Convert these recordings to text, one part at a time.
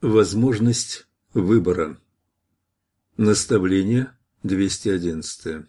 Возможность выбора. Наставление 211.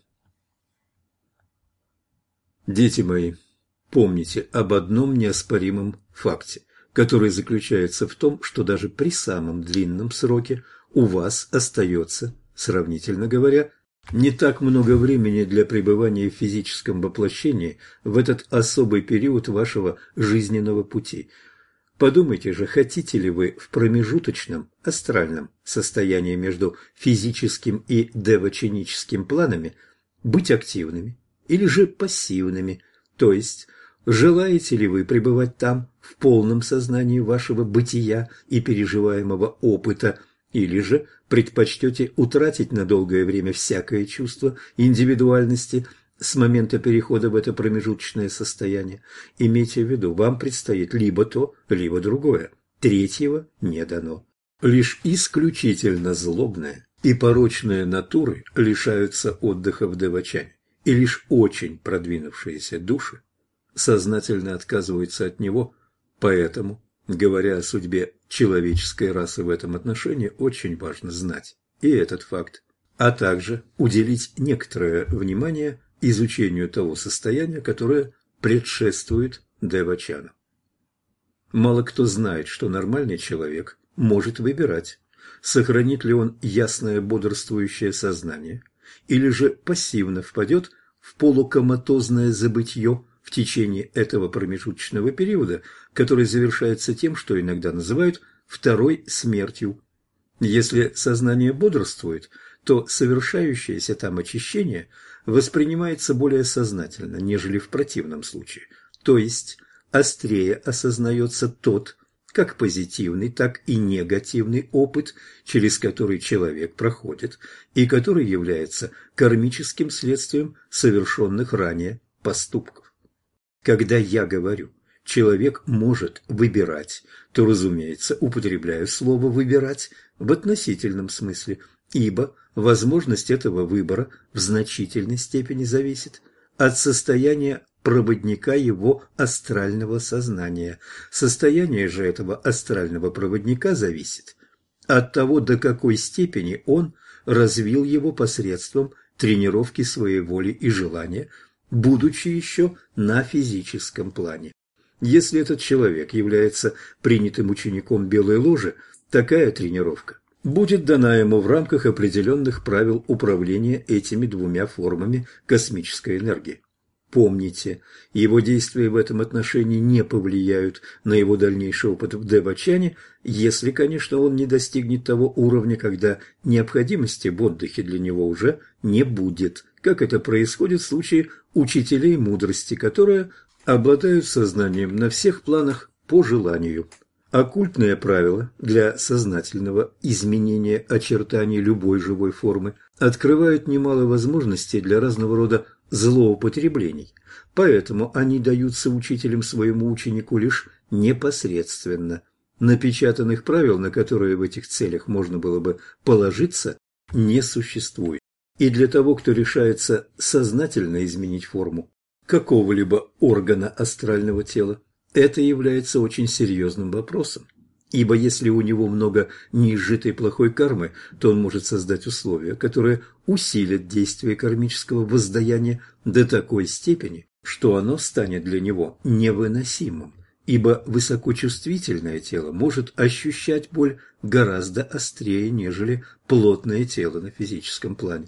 Дети мои, помните об одном неоспоримом факте, который заключается в том, что даже при самом длинном сроке у вас остается, сравнительно говоря, не так много времени для пребывания в физическом воплощении в этот особый период вашего жизненного пути. Подумайте же, хотите ли вы в промежуточном, астральном состоянии между физическим и деваченическим планами быть активными или же пассивными, то есть желаете ли вы пребывать там в полном сознании вашего бытия и переживаемого опыта, или же предпочтете утратить на долгое время всякое чувство индивидуальности с момента перехода в это промежуточное состояние. Имейте в виду, вам предстоит либо то, либо другое. Третьего не дано. Лишь исключительно злобные и порочные натуры лишаются отдыха в девачане, и лишь очень продвинувшиеся души сознательно отказываются от него. Поэтому, говоря о судьбе человеческой расы в этом отношении, очень важно знать и этот факт, а также уделить некоторое внимание изучению того состояния, которое предшествует девачану. Мало кто знает, что нормальный человек может выбирать, сохранит ли он ясное бодрствующее сознание, или же пассивно впадет в полукоматозное забытье в течение этого промежуточного периода, который завершается тем, что иногда называют второй смертью. Если сознание бодрствует, то совершающееся там очищение воспринимается более сознательно, нежели в противном случае, то есть острее осознается тот, как позитивный, так и негативный опыт, через который человек проходит, и который является кармическим следствием совершенных ранее поступков. Когда я говорю «человек может выбирать», то, разумеется, употребляю слово «выбирать» в относительном смысле, ибо возможность этого выбора в значительной степени зависит от состояния проводника его астрального сознания. Состояние же этого астрального проводника зависит от того, до какой степени он развил его посредством тренировки своей воли и желания, будучи еще на физическом плане. Если этот человек является принятым учеником Белой Ложи, такая тренировка будет дана ему в рамках определенных правил управления этими двумя формами космической энергии. Помните, его действия в этом отношении не повлияют на его дальнейший опыт в девачане, если, конечно, он не достигнет того уровня, когда необходимости в отдыхе для него уже не будет, как это происходит в случае учителей мудрости, которые обладают сознанием на всех планах по желанию. Оккультные правила для сознательного изменения очертаний любой живой формы открывают немало возможностей для разного рода злоупотреблений, поэтому они даются учителем своему ученику лишь непосредственно. Напечатанных правил, на которые в этих целях можно было бы положиться, не существует. И для того, кто решается сознательно изменить форму какого-либо органа астрального тела, это является очень серьезным вопросом, ибо если у него много неизжитой плохой кармы, то он может создать условия, которые усилят действие кармического воздаяния до такой степени, что оно станет для него невыносимым, ибо высокочувствительное тело может ощущать боль гораздо острее, нежели плотное тело на физическом плане.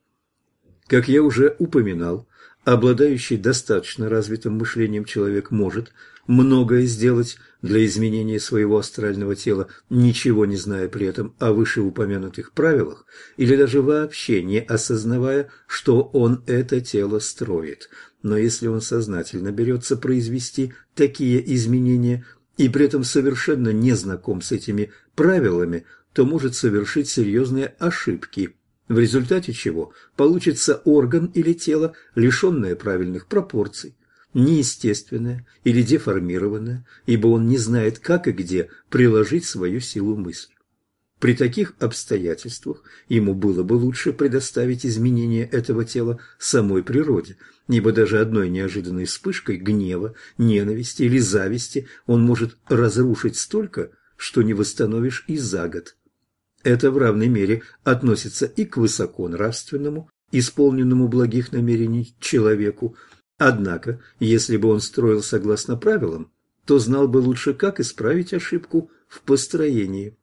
Как я уже упоминал, обладающий достаточно развитым мышлением человек может многое сделать для изменения своего астрального тела, ничего не зная при этом о вышеупомянутых правилах или даже вообще не осознавая, что он это тело строит. Но если он сознательно берется произвести такие изменения и при этом совершенно не знаком с этими правилами, то может совершить серьезные ошибки, в результате чего получится орган или тело, лишенное правильных пропорций, неестественное или деформированное, ибо он не знает, как и где приложить свою силу мысли. При таких обстоятельствах ему было бы лучше предоставить изменение этого тела самой природе, ибо даже одной неожиданной вспышкой гнева, ненависти или зависти он может разрушить столько, что не восстановишь и за год. Это в равной мере относится и к высоконравственному, исполненному благих намерений человеку. Однако, если бы он строил согласно правилам, то знал бы лучше, как исправить ошибку в построении.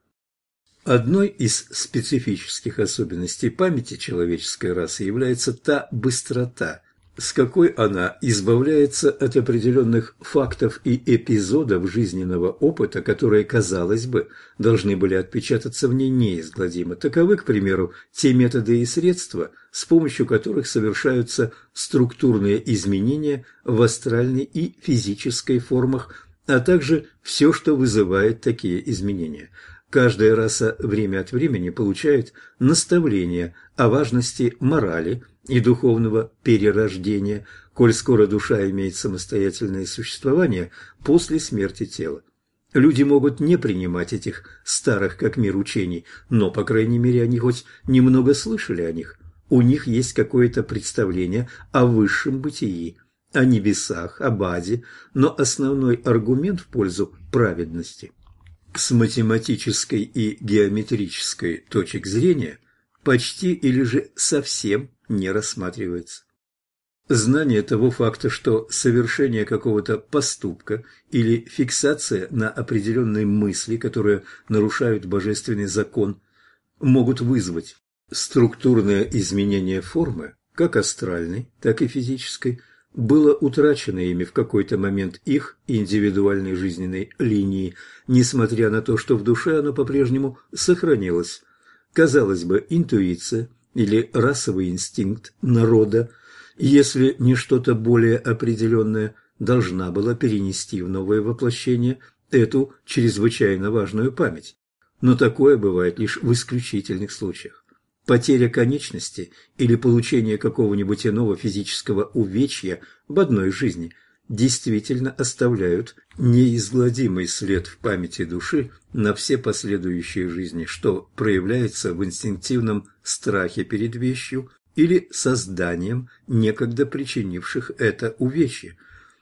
Одной из специфических особенностей памяти человеческой расы является та быстрота, с какой она избавляется от определенных фактов и эпизодов жизненного опыта, которые, казалось бы, должны были отпечататься в ней неизгладимо. Таковы, к примеру, те методы и средства, с помощью которых совершаются структурные изменения в астральной и физической формах, а также все, что вызывает такие изменения. Каждая раса время от времени получает наставления о важности морали и духовного перерождения, коль скоро душа имеет самостоятельное существование после смерти тела. Люди могут не принимать этих старых как мир учений, но, по крайней мере, они хоть немного слышали о них. У них есть какое-то представление о высшем бытии, о небесах, об аде, но основной аргумент в пользу праведности с математической и геометрической точек зрения почти или же совсем не рассматривается. Знание того факта, что совершение какого-то поступка или фиксация на определенной мысли, которые нарушают божественный закон, могут вызвать структурное изменение формы, как астральной, так и физической, было утрачено ими в какой-то момент их индивидуальной жизненной линии, несмотря на то, что в душе оно по-прежнему сохранилось. Казалось бы, интуиция или расовый инстинкт народа, если не что-то более определенное, должна была перенести в новое воплощение эту чрезвычайно важную память. Но такое бывает лишь в исключительных случаях. Потеря конечности или получение какого-нибудь иного физического увечья в одной жизни действительно оставляют неизгладимый след в памяти души на все последующие жизни, что проявляется в инстинктивном страхе перед вещью или созданием некогда причинивших это увечье.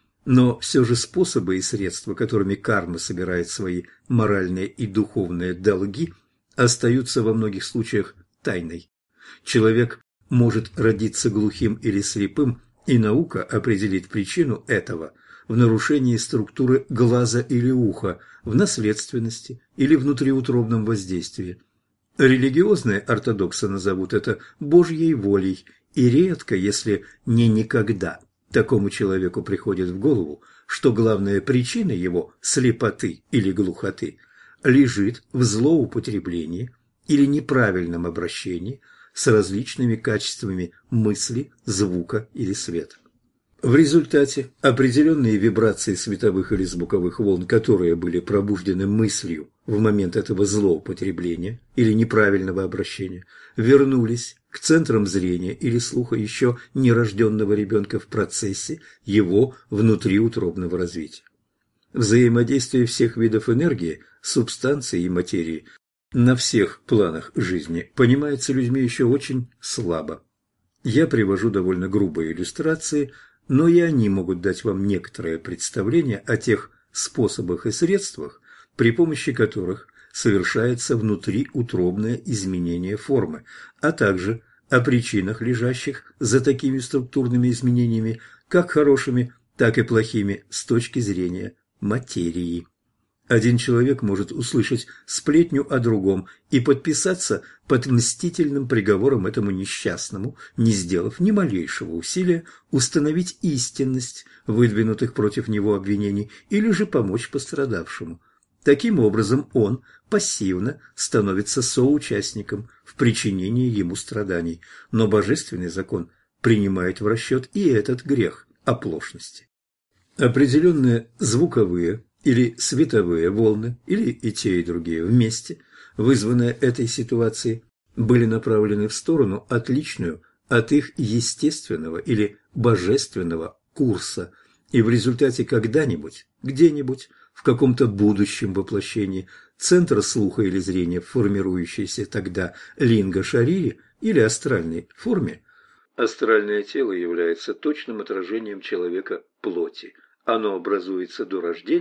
Но все же способы и средства, которыми карма собирает свои моральные и духовные долги, остаются во многих случаях тайной. Человек может родиться глухим или слепым, и наука определит причину этого в нарушении структуры глаза или уха, в наследственности или внутриутробном воздействии. Религиозные ортодоксы назовут это Божьей волей, и редко, если не никогда, такому человеку приходит в голову, что главная причина его слепоты или глухоты лежит в злоупотреблении или неправильном обращении с различными качествами мысли, звука или света. В результате определенные вибрации световых или звуковых волн, которые были пробуждены мыслью в момент этого злоупотребления или неправильного обращения, вернулись к центрам зрения или слуха еще нерожденного ребенка в процессе его внутриутробного развития. Взаимодействие всех видов энергии, субстанции и материи на всех планах жизни понимается людьми еще очень слабо. Я привожу довольно грубые иллюстрации, но и они могут дать вам некоторое представление о тех способах и средствах, при помощи которых совершается внутриутробное изменение формы, а также о причинах, лежащих за такими структурными изменениями, как хорошими, так и плохими с точки зрения материи. Один человек может услышать сплетню о другом и подписаться под мстительным приговором этому несчастному, не сделав ни малейшего усилия установить истинность выдвинутых против него обвинений или же помочь пострадавшему. Таким образом, он пассивно становится соучастником в причинении ему страданий, но божественный закон принимает в расчет и этот грех оплошности. Определенные звуковые или световые волны, или и те, и другие вместе, вызванные этой ситуацией, были направлены в сторону, отличную от их естественного или божественного курса, и в результате когда-нибудь, где-нибудь, в каком-то будущем воплощении, центр слуха или зрения, формирующийся тогда линга-шарири или астральной форме, астральное тело является точным отражением человека плоти. Оно образуется до рождения,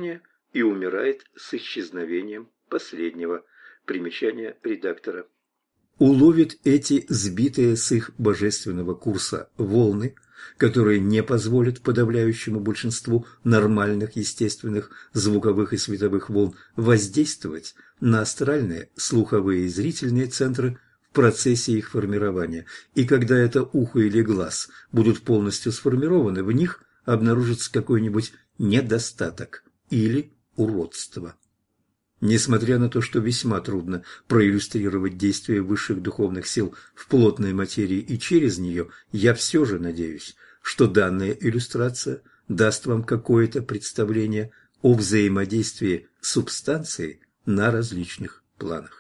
и умирает с исчезновением последнего. Примечание редактора. Уловит эти сбитые с их божественного курса волны, которые не позволят подавляющему большинству нормальных естественных звуковых и световых волн воздействовать на астральные, слуховые и зрительные центры в процессе их формирования, и когда это ухо или глаз будут полностью сформированы, в них обнаружится какой-нибудь недостаток или уродство. Несмотря на то, что весьма трудно проиллюстрировать действия высших духовных сил в плотной материи и через нее, я все же надеюсь, что данная иллюстрация даст вам какое-то представление о взаимодействии субстанции на различных планах.